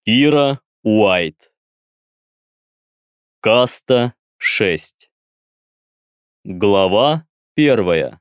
Кира Уайт. Каста 6. Глава 1.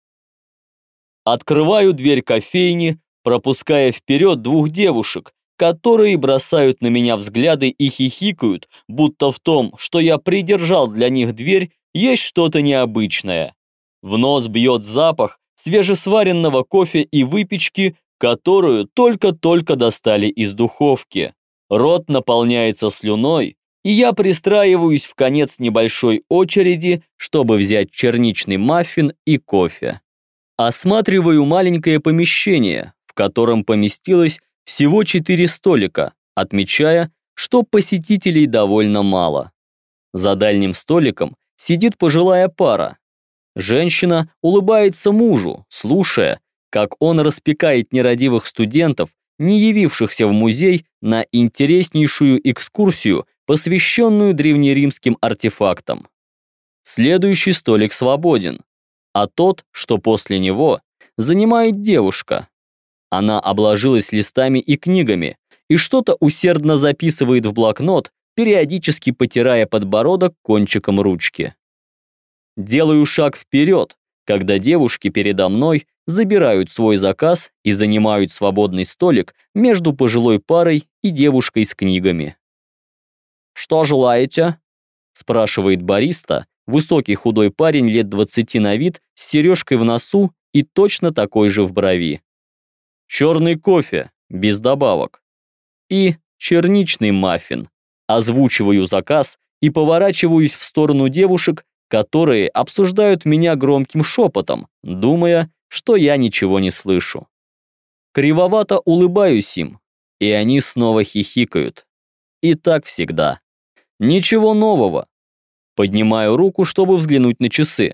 Открываю дверь кофейни, пропуская вперед двух девушек, которые бросают на меня взгляды и хихикают, будто в том, что я придержал для них дверь, есть что-то необычное. В нос бьет запах свежесваренного кофе и выпечки, которую только-только достали из духовки. Рот наполняется слюной, и я пристраиваюсь в конец небольшой очереди, чтобы взять черничный маффин и кофе. Осматриваю маленькое помещение, в котором поместилось всего 4 столика, отмечая, что посетителей довольно мало. За дальним столиком сидит пожилая пара. Женщина улыбается мужу, слушая, как он распекает нерадивых студентов, не явившихся в музей на интереснейшую экскурсию, посвященную древнеримским артефактам. Следующий столик свободен, а тот, что после него, занимает девушка. Она обложилась листами и книгами и что-то усердно записывает в блокнот, периодически потирая подбородок кончиком ручки. Делаю шаг вперед, когда девушки передо мной забирают свой заказ и занимают свободный столик между пожилой парой и девушкой с книгами. «Что желаете?» – спрашивает бариста, высокий худой парень лет 20 на вид, с сережкой в носу и точно такой же в брови. «Черный кофе, без добавок. И черничный маффин». Озвучиваю заказ и поворачиваюсь в сторону девушек, которые обсуждают меня громким шепотом, думая, что я ничего не слышу. Кривовато улыбаюсь им, и они снова хихикают. И так всегда. Ничего нового. Поднимаю руку, чтобы взглянуть на часы.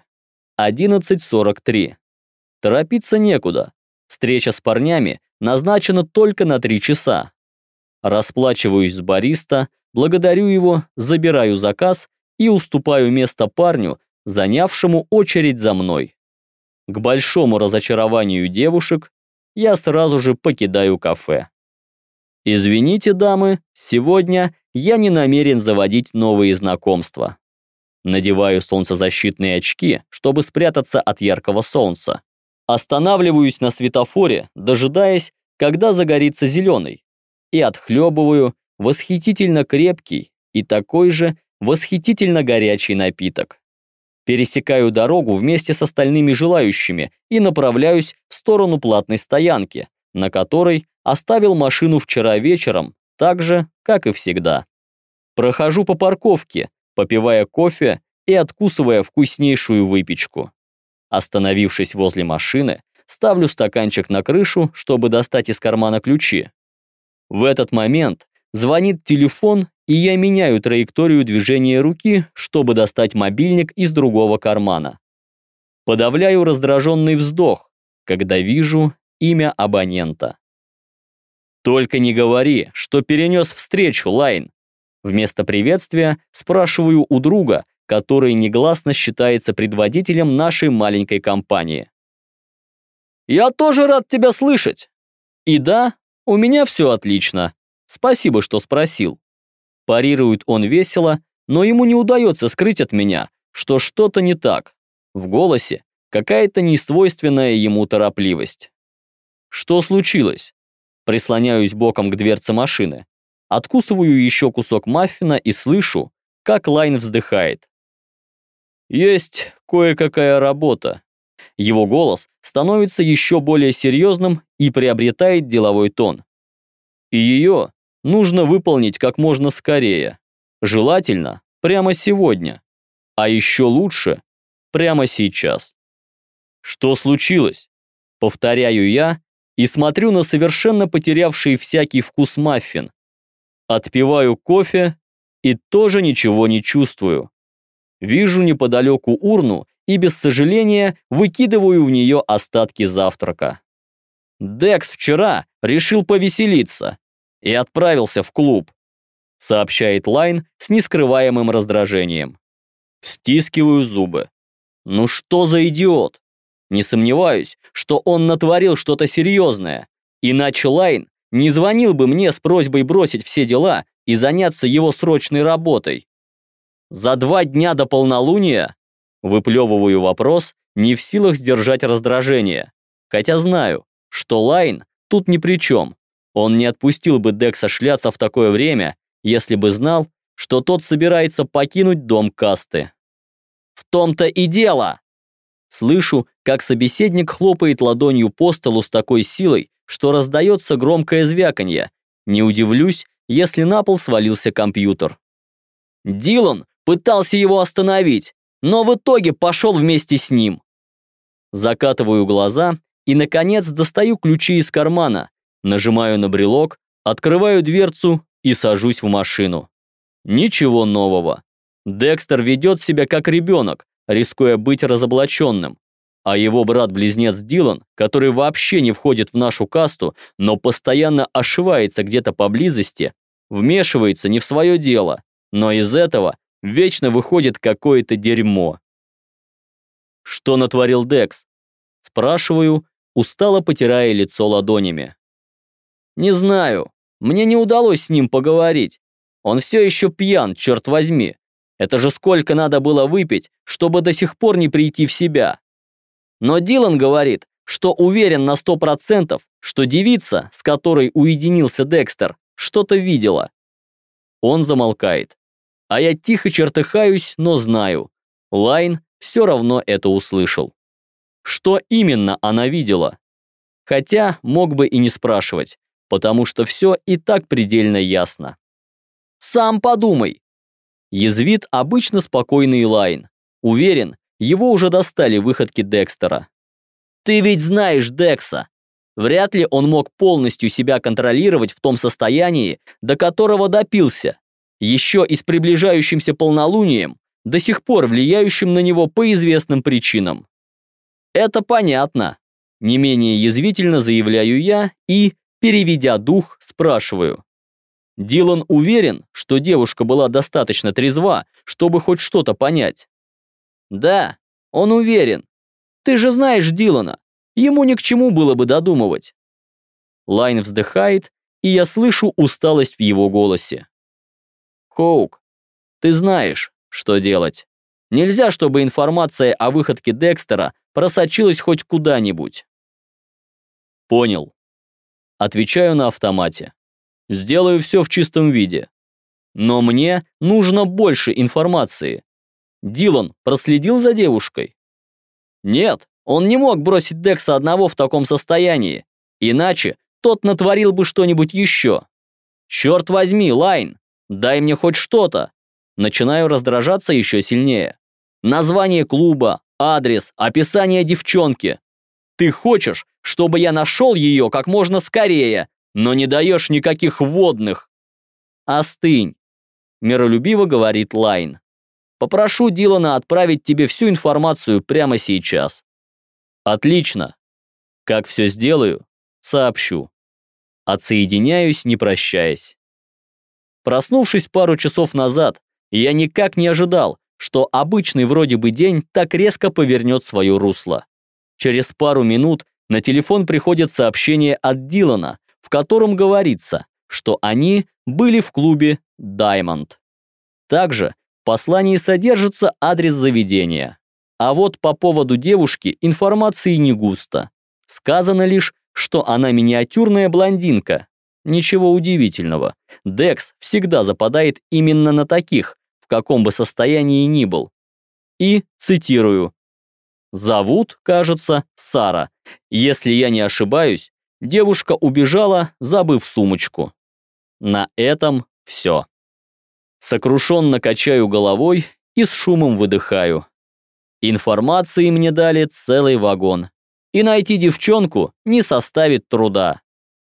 11:43. Торопиться некуда. Встреча с парнями назначена только на 3 часа. Расплачиваюсь с бариста, благодарю его, забираю заказ и уступаю место парню, занявшему очередь за мной. К большому разочарованию девушек, я сразу же покидаю кафе. Извините, дамы, сегодня я не намерен заводить новые знакомства. Надеваю солнцезащитные очки, чтобы спрятаться от яркого солнца. Останавливаюсь на светофоре, дожидаясь, когда загорится зеленый, и отхлебываю восхитительно крепкий и такой же восхитительно горячий напиток. Пересекаю дорогу вместе с остальными желающими и направляюсь в сторону платной стоянки, на которой оставил машину вчера вечером, так же, как и всегда. Прохожу по парковке, попивая кофе и откусывая вкуснейшую выпечку. Остановившись возле машины, ставлю стаканчик на крышу, чтобы достать из кармана ключи. В этот момент звонит телефон, и я меняю траекторию движения руки, чтобы достать мобильник из другого кармана. Подавляю раздраженный вздох, когда вижу имя абонента. «Только не говори, что перенес встречу, Лайн!» Вместо приветствия спрашиваю у друга, который негласно считается предводителем нашей маленькой компании. «Я тоже рад тебя слышать! И да, у меня все отлично. Спасибо, что спросил». Парирует он весело, но ему не удается скрыть от меня, что что-то не так. В голосе какая-то несвойственная ему торопливость. Что случилось? Прислоняюсь боком к дверце машины. Откусываю еще кусок маффина и слышу, как Лайн вздыхает. Есть кое-какая работа. Его голос становится еще более серьезным и приобретает деловой тон. И ее нужно выполнить как можно скорее. Желательно прямо сегодня. А еще лучше прямо сейчас. Что случилось? Повторяю я и смотрю на совершенно потерявший всякий вкус маффин. Отпиваю кофе и тоже ничего не чувствую. Вижу неподалеку урну и без сожаления выкидываю в нее остатки завтрака. Декс вчера решил повеселиться и отправился в клуб, сообщает Лайн с нескрываемым раздражением. Стискиваю зубы. Ну что за идиот? Не сомневаюсь, что он натворил что-то серьезное, иначе Лайн не звонил бы мне с просьбой бросить все дела и заняться его срочной работой. За 2 дня до полнолуния выплевываю вопрос, не в силах сдержать раздражение. Хотя знаю, что Лайн тут ни при чем. Он не отпустил бы Декса шляться в такое время, если бы знал, что тот собирается покинуть дом касты. В том-то и дело! Слышу, как собеседник хлопает ладонью по столу с такой силой, что раздается громкое звяканье. Не удивлюсь, если на пол свалился компьютер. Дилан пытался его остановить, но в итоге пошел вместе с ним. Закатываю глаза и, наконец, достаю ключи из кармана, нажимаю на брелок, открываю дверцу и сажусь в машину. Ничего нового. Декстер ведет себя как ребенок, рискуя быть разоблаченным. А его брат-близнец Дилан, который вообще не входит в нашу касту, но постоянно ошивается где-то поблизости, вмешивается не в свое дело, но из этого вечно выходит какое-то дерьмо. «Что натворил Декс?» Спрашиваю, устало потирая лицо ладонями. «Не знаю, мне не удалось с ним поговорить. Он все еще пьян, черт возьми. Это же сколько надо было выпить, чтобы до сих пор не прийти в себя. Но Дилан говорит, что уверен на 100%, что девица, с которой уединился Декстер, что-то видела». Он замолкает. А я тихо чертыхаюсь, но знаю, Лайн все равно это услышал. Что именно она видела? Хотя мог бы и не спрашивать, потому что все и так предельно ясно. «Сам подумай!» Язвит обычно спокойный Лайн. Уверен, его уже достали выходки Декстера. «Ты ведь знаешь Декса. Вряд ли он мог полностью себя контролировать в том состоянии, до которого допился. Еще и с приближающимся полнолунием, до сих пор влияющим на него по известным причинам». «Это понятно», — не менее язвительно заявляю я и, переведя дух, спрашиваю. Дилан уверен, что девушка была достаточно трезва, чтобы хоть что-то понять? «Да, он уверен. Ты же знаешь Дилана, ему ни к чему было бы додумывать». Лайн вздыхает, и я слышу усталость в его голосе. «Хоук, ты знаешь, что делать. Нельзя, чтобы информация о выходке Декстера просочилась хоть куда-нибудь». «Понял». Отвечаю на автомате. Сделаю все в чистом виде. Но мне нужно больше информации. Дилан проследил за девушкой? Нет, он не мог бросить Декса одного в таком состоянии, иначе тот натворил бы что-нибудь еще. Черт возьми, Лайн, дай мне хоть что-то. Начинаю раздражаться еще сильнее. Название клуба, адрес, описание девчонки. Ты хочешь, чтобы я нашел ее как можно скорее, но не даешь никаких вводных. Остынь, миролюбиво говорит Лайн. Попрошу Дилана отправить тебе всю информацию прямо сейчас. Отлично. Как все сделаю, сообщу. Отсоединяюсь, не прощаясь. Проснувшись пару часов назад, я никак не ожидал, что обычный вроде бы день так резко повернет свое русло. Через пару минут на телефон приходит сообщение от Дилана, в котором говорится, что они были в клубе Diamond. Также в послании содержится адрес заведения. А вот по поводу девушки информации не густо. Сказано лишь, что она миниатюрная блондинка. Ничего удивительного. Декс всегда западает именно на таких, в каком бы состоянии ни был. И, цитирую, «Зовут, кажется, Сара. Если я не ошибаюсь, девушка убежала, забыв сумочку». На этом все. Сокрушенно качаю головой и с шумом выдыхаю. Информации мне дали целый вагон. И найти девчонку не составит труда.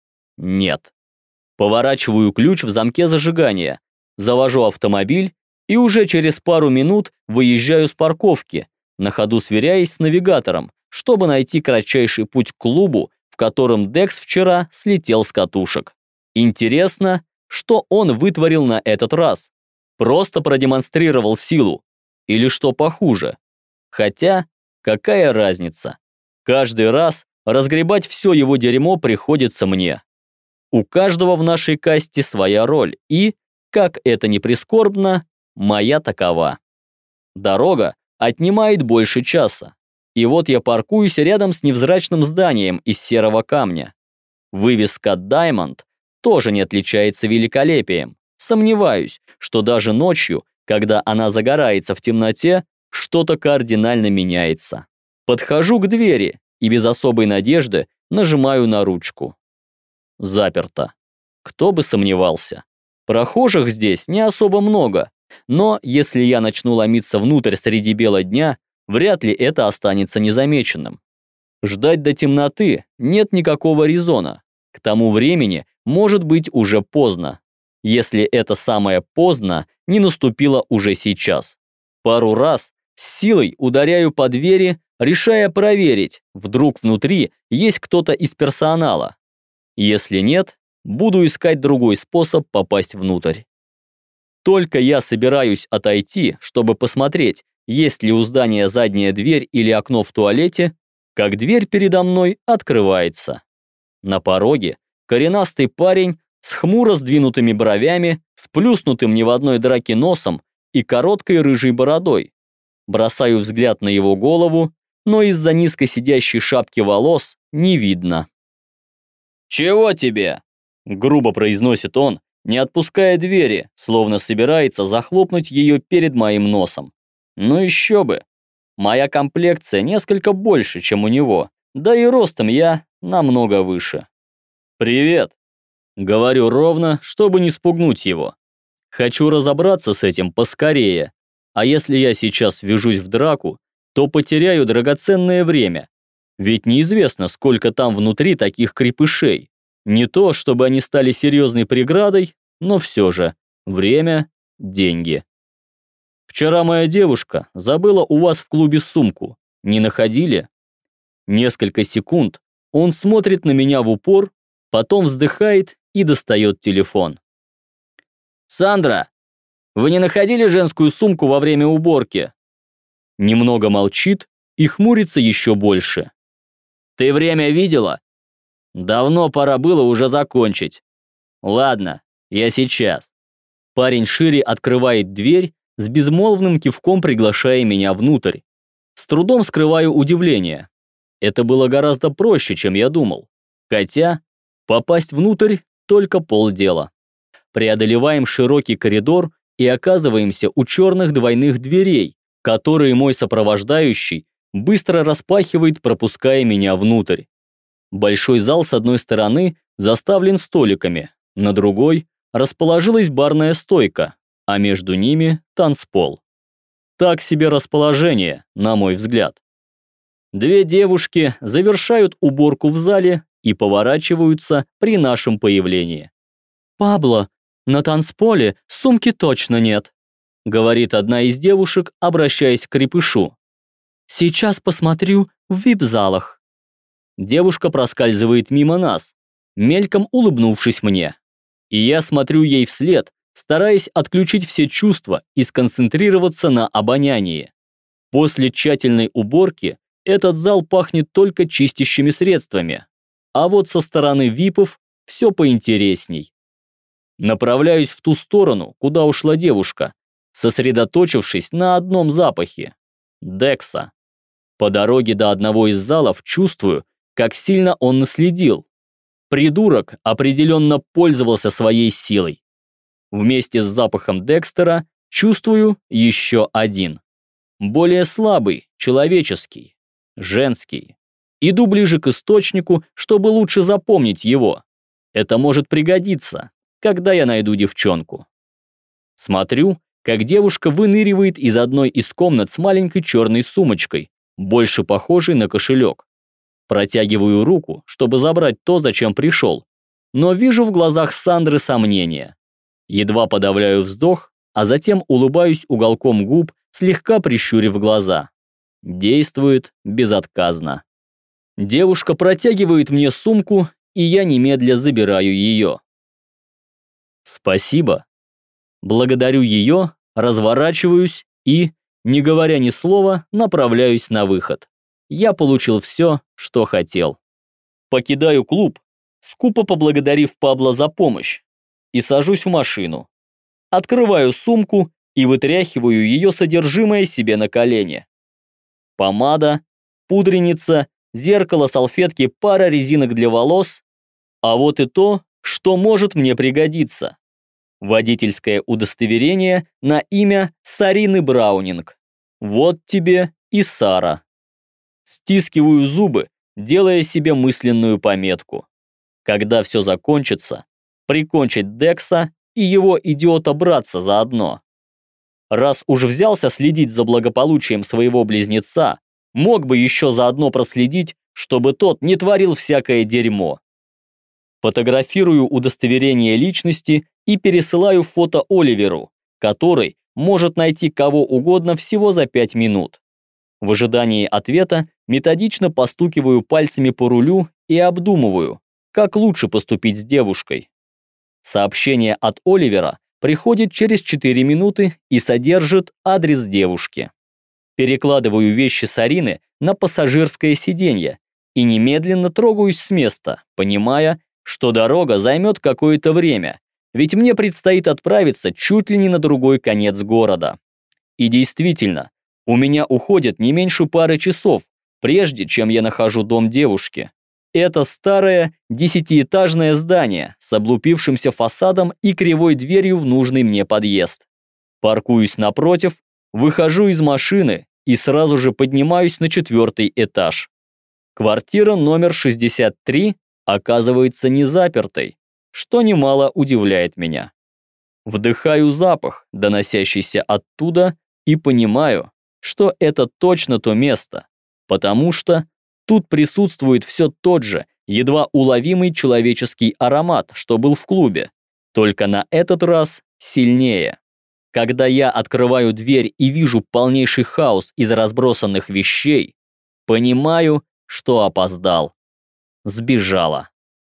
Нет. Поворачиваю ключ в замке зажигания, завожу автомобиль и уже через пару минут выезжаю с парковки, на ходу сверяясь с навигатором, чтобы найти кратчайший путь к клубу, в котором Декс вчера слетел с катушек. Интересно, что он вытворил на этот раз? Просто продемонстрировал силу? Или что похуже? Хотя, какая разница? Каждый раз разгребать все его дерьмо приходится мне. У каждого в нашей касте своя роль, и, как это ни прискорбно, моя такова. Дорога отнимает больше часа. И вот я паркуюсь рядом с невзрачным зданием из серого камня. Вывеска «Diamond» тоже не отличается великолепием. Сомневаюсь, что даже ночью, когда она загорается в темноте, что-то кардинально меняется. Подхожу к двери и без особой надежды нажимаю на ручку. Заперто. Кто бы сомневался. Прохожих здесь не особо много, но если я начну ломиться внутрь среди бела дня, вряд ли это останется незамеченным. Ждать до темноты нет никакого резона. К тому времени может быть уже поздно, если это самое поздно не наступило уже сейчас. Пару раз с силой ударяю по двери, решая проверить, вдруг внутри есть кто-то из персонала. Если нет, буду искать другой способ попасть внутрь. Только я собираюсь отойти, чтобы посмотреть, есть ли у здания задняя дверь или окно в туалете, как дверь передо мной открывается. На пороге коренастый парень с хмуро сдвинутыми бровями, сплюснутым ни в одной драке носом и короткой рыжей бородой. Бросаю взгляд на его голову, но из-за низко сидящей шапки волос не видно. «Чего тебе?» — грубо произносит он, не отпуская двери, словно собирается захлопнуть ее перед моим носом. Ну еще бы. Моя комплекция несколько больше, чем у него, да и ростом я намного выше. «Привет», — говорю ровно, чтобы не спугнуть его. Хочу разобраться с этим поскорее, а если я сейчас ввяжусь в драку, то потеряю драгоценное время, ведь неизвестно, сколько там внутри таких крепышей. Не то, чтобы они стали серьезной преградой, но все же время – деньги. Вчера моя девушка забыла у вас в клубе сумку. Не находили? Несколько секунд он смотрит на меня в упор, потом вздыхает и достает телефон. «Сандра, вы не находили женскую сумку во время уборки?» Немного молчит и хмурится еще больше. «Ты время видела? Давно пора было уже закончить. Ладно, я сейчас». Парень шире открывает дверь, с безмолвным кивком приглашая меня внутрь. С трудом скрываю удивление. Это было гораздо проще, чем я думал. Хотя попасть внутрь только полдела. Преодолеваем широкий коридор и оказываемся у черных двойных дверей, которые мой сопровождающий быстро распахивает, пропуская меня внутрь. Большой зал с одной стороны заставлен столиками, на другой расположилась барная стойка, а между ними танцпол. Так себе расположение, на мой взгляд. Две девушки завершают уборку в зале и поворачиваются при нашем появлении. «Пабло, на танцполе сумки точно нет», говорит одна из девушек, обращаясь к крепышу. «Сейчас посмотрю в вип-залах». Девушка проскальзывает мимо нас, мельком улыбнувшись мне. И я смотрю ей вслед, стараясь отключить все чувства и сконцентрироваться на обонянии. После тщательной уборки этот зал пахнет только чистящими средствами, а вот со стороны випов все поинтересней. Направляюсь в ту сторону, куда ушла девушка, сосредоточившись на одном запахе – Декса. По дороге до одного из залов чувствую, как сильно он наследил. Придурок определенно пользовался своей силой. Вместе с запахом Декстера чувствую еще один. Более слабый, человеческий, женский. Иду ближе к источнику, чтобы лучше запомнить его. Это может пригодиться, когда я найду девчонку. Смотрю, как девушка выныривает из одной из комнат с маленькой черной сумочкой, больше похожей на кошелек. Протягиваю руку, чтобы забрать то, зачем пришел, но вижу в глазах Сандры сомнения. Едва подавляю вздох, а затем улыбаюсь уголком губ, слегка прищурив глаза. Действует безотказно. Девушка протягивает мне сумку, и я немедля забираю ее. Спасибо. Благодарю ее, разворачиваюсь и, не говоря ни слова, направляюсь на выход. Я получил все, что хотел. Покидаю клуб скупо поблагодарив Пабло за помощь, и сажусь в машину. Открываю сумку и вытряхиваю ее содержимое себе на колени. Помада, пудреница, зеркало, салфетки, пара резинок для волос. А вот и то, что может мне пригодиться. Водительское удостоверение на имя Сарины Браунинг. Вот тебе и Сара. Стискиваю зубы, делая себе мысленную пометку. Когда все закончится, прикончить Декса и его идиота-братца заодно. Раз уж взялся следить за благополучием своего близнеца, мог бы еще заодно проследить, чтобы тот не творил всякое дерьмо. Фотографирую удостоверение личности и пересылаю фото Оливеру, который может найти кого угодно всего за 5 минут. В ожидании ответа методично постукиваю пальцами по рулю и обдумываю, как лучше поступить с девушкой. Сообщение от Оливера приходит через 4 минуты и содержит адрес девушки. Перекладываю вещи Сарины на пассажирское сиденье и немедленно трогаюсь с места, понимая, что дорога займет какое-то время, ведь мне предстоит отправиться чуть ли не на другой конец города. И действительно, у меня уходит не меньше пары часов, прежде чем я нахожу дом девушки. Это старое 10-этажное здание с облупившимся фасадом и кривой дверью в нужный мне подъезд. Паркуюсь напротив, выхожу из машины и сразу же поднимаюсь на 4-й этаж. Квартира номер 63 оказывается не запертой, что немало удивляет меня. Вдыхаю запах, доносящийся оттуда, и понимаю, что это точно то место, потому что тут присутствует все тот же, едва уловимый человеческий аромат, что был в клубе, только на этот раз сильнее. Когда я открываю дверь и вижу полнейший хаос из разбросанных вещей, понимаю, что опоздал. Сбежала.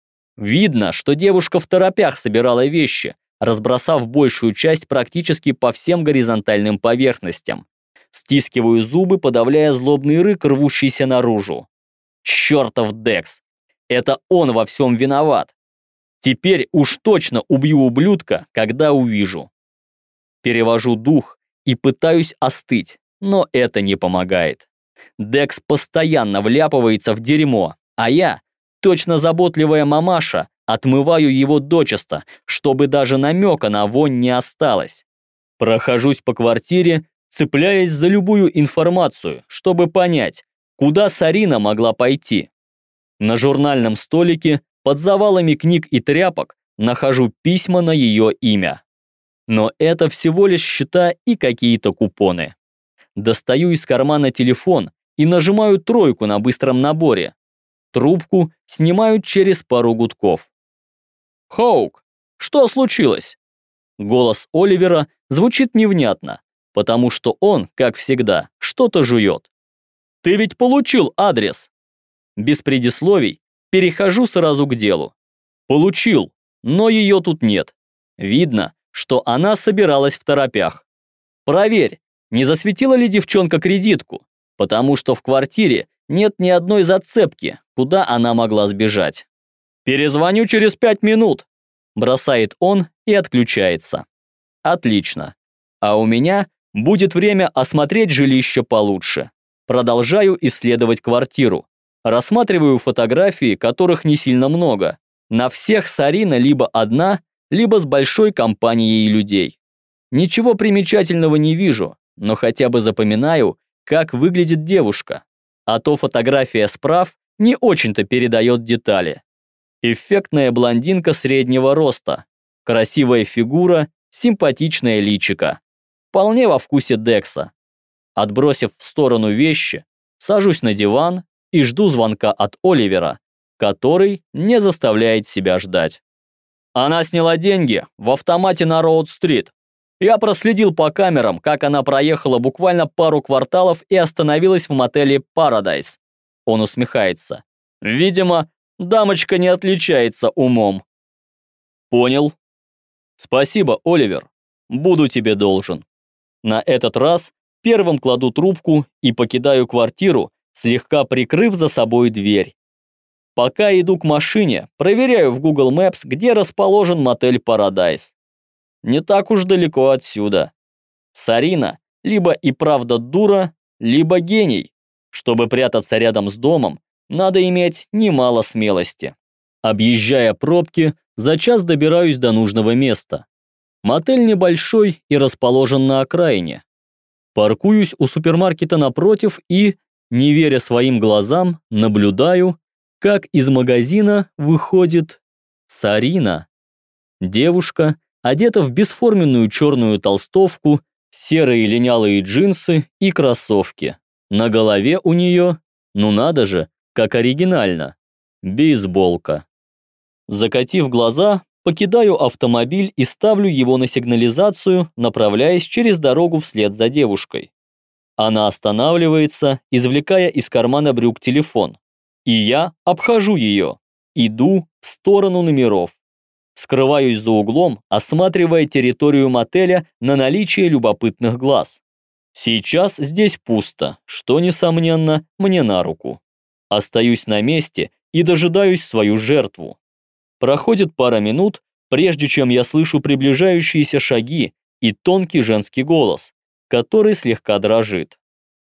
Видно, что девушка в торопях собирала вещи, разбросав большую часть практически по всем горизонтальным поверхностям. Стискиваю зубы, подавляя злобный рык, рвущийся наружу. Чёртов Декс! Это он во всем виноват. Теперь уж точно убью ублюдка, когда увижу. Перевожу дух и пытаюсь остыть, но это не помогает. Декс постоянно вляпывается в дерьмо, а я, точно заботливая мамаша, отмываю его дочисто, чтобы даже намека на вонь не осталось. Прохожусь по квартире, цепляясь за любую информацию, чтобы понять, куда Сарина могла пойти. На журнальном столике, под завалами книг и тряпок, нахожу письма на ее имя. Но это всего лишь счета и какие-то купоны. Достаю из кармана телефон и нажимаю тройку на быстром наборе. Трубку снимают через пару гудков. «Хоук, что случилось?» Голос Оливера звучит невнятно, потому что он, как всегда, что-то жует. «Ты ведь получил адрес?» Без предисловий перехожу сразу к делу. Получил, но ее тут нет. Видно, что она собиралась в торопях. Проверь, не засветила ли девчонка кредитку, потому что в квартире нет ни одной зацепки, куда она могла сбежать. «Перезвоню через 5 минут», бросает он и отключается. Отлично. А у меня будет время осмотреть жилище получше. Продолжаю исследовать квартиру. Рассматриваю фотографии, которых не сильно много. На всех Сарина либо одна, либо с большой компанией людей. Ничего примечательного не вижу, но хотя бы запоминаю, как выглядит девушка. А то фотография справ не очень-то передает детали. Эффектная блондинка среднего роста, красивая фигура, симпатичное личико. Вполне во вкусе Декса. Отбросив в сторону вещи, сажусь на диван и жду звонка от Оливера, который не заставляет себя ждать. Она сняла деньги в автомате на Роуд-стрит. Я проследил по камерам, как она проехала буквально пару кварталов и остановилась в мотеле «Парадайз». Он усмехается. Видимо, дамочка не отличается умом. Понял. Спасибо, Оливер. Буду тебе должен. На этот раз первым кладу трубку и покидаю квартиру, слегка прикрыв за собой дверь. Пока иду к машине, проверяю в Google Maps, где расположен мотель Paradise. Не так уж далеко отсюда. Сарина либо и правда дура, либо гений. Чтобы прятаться рядом с домом, надо иметь немало смелости. Объезжая пробки, за час добираюсь до нужного места. Мотель небольшой и расположен на окраине. Паркуюсь у супермаркета напротив и, не веря своим глазам, наблюдаю, как из магазина выходит Сарина. Девушка одета в бесформенную черную толстовку, серые линялые джинсы и кроссовки. На голове у нее, ну надо же, как оригинально, бейсболка. Закатив глаза, покидаю автомобиль и ставлю его на сигнализацию, направляясь через дорогу вслед за девушкой. Она останавливается, извлекая из кармана брюк телефон. И я обхожу ее, иду в сторону номеров. Скрываюсь за углом, осматривая территорию мотеля на наличие любопытных глаз. Сейчас здесь пусто, что, несомненно, мне на руку. Остаюсь на месте и дожидаюсь свою жертву. Проходит пара минут, прежде чем я слышу приближающиеся шаги и тонкий женский голос, который слегка дрожит.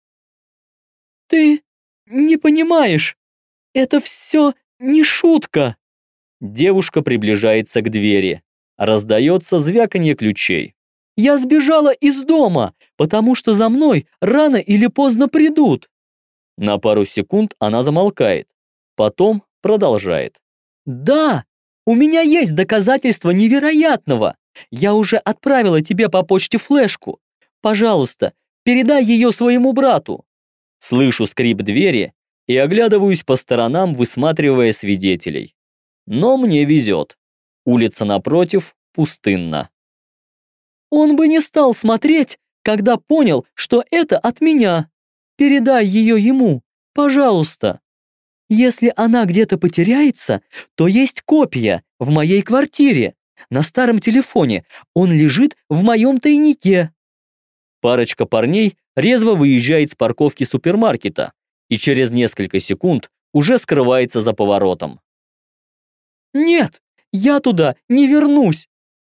«Ты не понимаешь, это все не шутка!» Девушка приближается к двери. Раздается звяканье ключей. «Я сбежала из дома, потому что за мной рано или поздно придут!» На пару секунд она замолкает, потом продолжает. «Да, у меня есть доказательства невероятного. Я уже отправила тебе по почте флешку. Пожалуйста, передай ее своему брату». Слышу скрип двери и оглядываюсь по сторонам, высматривая свидетелей. Но мне везет. Улица напротив пустынна. «Он бы не стал смотреть, когда понял, что это от меня. Передай ее ему, пожалуйста. Если она где-то потеряется, то есть копия в моей квартире. На старом телефоне он лежит в моем тайнике». Парочка парней резво выезжает с парковки супермаркета и через несколько секунд уже скрывается за поворотом. «Нет, я туда не вернусь.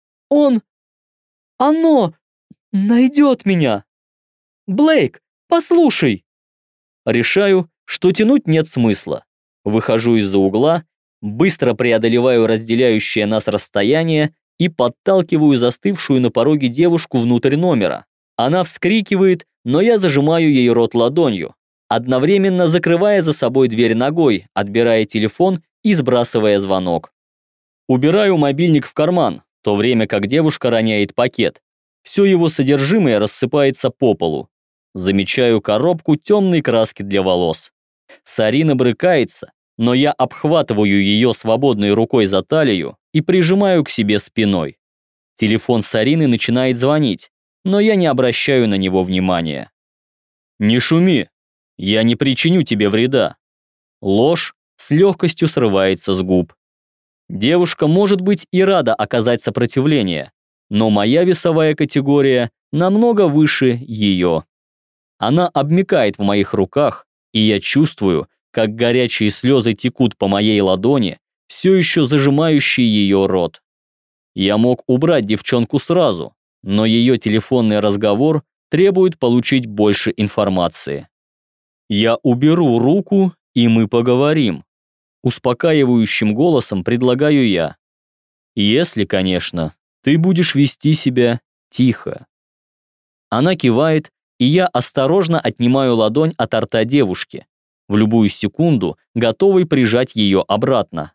Оно найдет меня. Блейк, послушай». Решаю, что тянуть нет смысла. Выхожу из-за угла, быстро преодолеваю разделяющее нас расстояние и подталкиваю застывшую на пороге девушку внутрь номера. Она вскрикивает, но я зажимаю ей рот ладонью, одновременно закрывая за собой дверь ногой, отбирая телефон и сбрасывая звонок. Убираю мобильник в карман, в то время как девушка роняет пакет. Все его содержимое рассыпается по полу. Замечаю коробку темной краски для волос. Сарина брыкается, но я обхватываю ее свободной рукой за талию и прижимаю к себе спиной. Телефон Сарины начинает звонить, но я не обращаю на него внимания. «Не шуми, я не причиню тебе вреда». Ложь с легкостью срывается с губ. Девушка может быть и рада оказать сопротивление, но моя весовая категория намного выше ее. Она обмякает в моих руках, и я чувствую, как горячие слезы текут по моей ладони, все еще зажимающей ее рот. Я мог убрать девчонку сразу, но ее телефонный разговор требует получить больше информации. Я уберу руку, и мы поговорим. Успокаивающим голосом предлагаю я. Если, конечно, ты будешь вести себя тихо. Она кивает, и я осторожно отнимаю ладонь от рта девушки, в любую секунду готовый прижать ее обратно.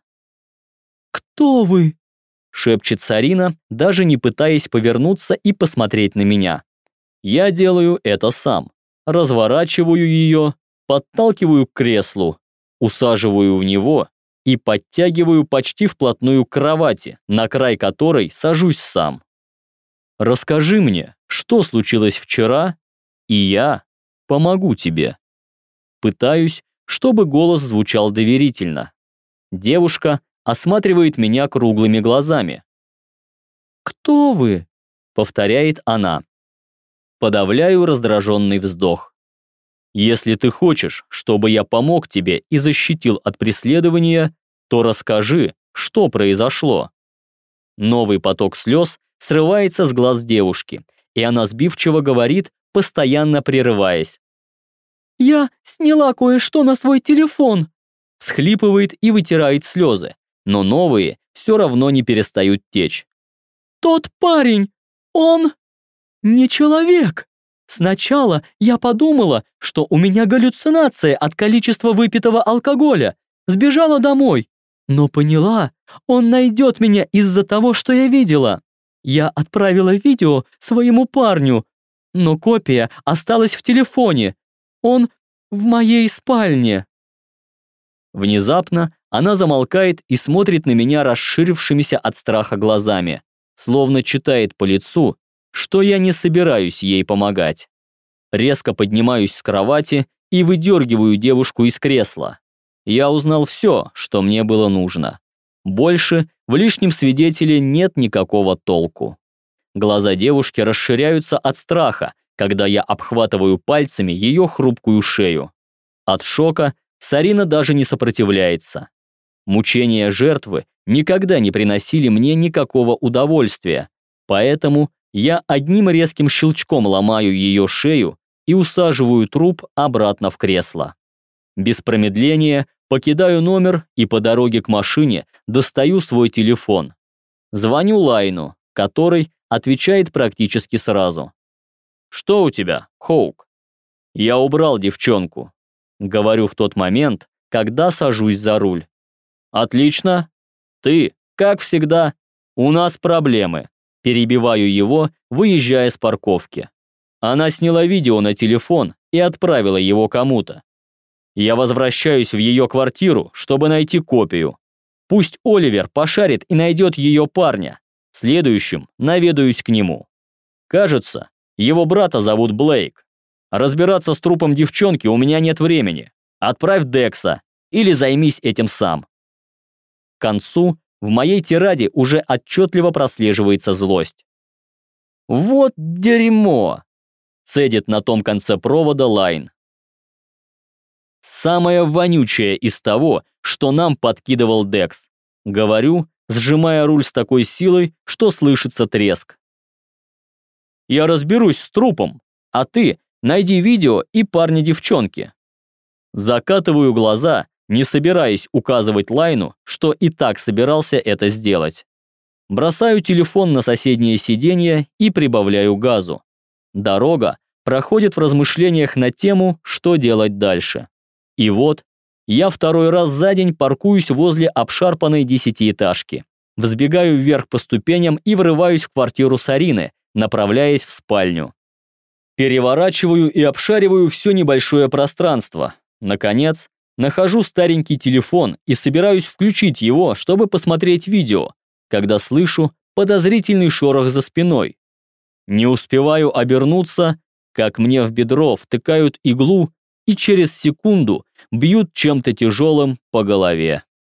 «Кто вы?» — шепчет Сарина, даже не пытаясь повернуться и посмотреть на меня. Я делаю это сам. Разворачиваю ее, подталкиваю к креслу, усаживаю в него и подтягиваю почти вплотную к кровати, на край которой сажусь сам. «Расскажи мне, что случилось вчера, и я помогу тебе». Пытаюсь, чтобы голос звучал доверительно. Девушка осматривает меня круглыми глазами. «Кто вы?» — повторяет она. Подавляю раздраженный вздох. Если ты хочешь, чтобы я помог тебе и защитил от преследования, то расскажи, что произошло». Новый поток слез срывается с глаз девушки, и она сбивчиво говорит, постоянно прерываясь. «Я сняла кое-что на свой телефон», всхлипывает и вытирает слезы, но новые все равно не перестают течь. «Тот парень, он не человек. Сначала я подумала, что у меня галлюцинация от количества выпитого алкоголя, сбежала домой, но поняла, он найдет меня из-за того, что я видела. Я отправила видео своему парню, но копия осталась в телефоне. Он в моей спальне». Внезапно она замолкает и смотрит на меня расширившимися от страха глазами, словно читает по лицу, что я не собираюсь ей помогать. Резко поднимаюсь с кровати и выдергиваю девушку из кресла. Я узнал все, что мне было нужно. Больше в лишнем свидетеле нет никакого толку. Глаза девушки расширяются от страха, когда я обхватываю пальцами ее хрупкую шею. От шока Сарина даже не сопротивляется. Мучения жертвы никогда не приносили мне никакого удовольствия, поэтому я одним резким щелчком ломаю ее шею и усаживаю труп обратно в кресло. Без промедления покидаю номер и по дороге к машине достаю свой телефон. Звоню Лайну, который отвечает практически сразу. «Что у тебя, Хоук?» «Я убрал девчонку», — говорю в тот момент, когда сажусь за руль. «Отлично. Ты, как всегда, у нас проблемы». Перебиваю его, выезжая с парковки. Она сняла видео на телефон и отправила его кому-то. Я возвращаюсь в ее квартиру, чтобы найти копию. Пусть Оливер пошарит и найдет ее парня. Следующим наведаюсь к нему. Кажется, его брата зовут Блейк. Разбираться с трупом девчонки у меня нет времени. Отправь Декса или займись этим сам. К концу в моей тираде уже отчетливо прослеживается злость. «Вот дерьмо!» — цедит на том конце провода Лайн. «Самое вонючее из того, что нам подкидывал Декс», — говорю, сжимая руль с такой силой, что слышится треск. «Я разберусь с трупом, а ты найди видео и парня девчонки». Закатываю глаза, не собираясь указывать Лайну, что и так собирался это сделать. Бросаю телефон на соседнее сиденье и прибавляю газу. Дорога проходит в размышлениях на тему, что делать дальше. И вот, я второй раз за день паркуюсь возле обшарпанной 10-этажки. Взбегаю вверх по ступеням и врываюсь в квартиру Сарины, направляясь в спальню. Переворачиваю и обшариваю все небольшое пространство. Наконец, нахожу старенький телефон и собираюсь включить его, чтобы посмотреть видео, когда слышу подозрительный шорох за спиной. Не успеваю обернуться, как мне в бедро втыкают иглу и через секунду бьют чем-то тяжелым по голове.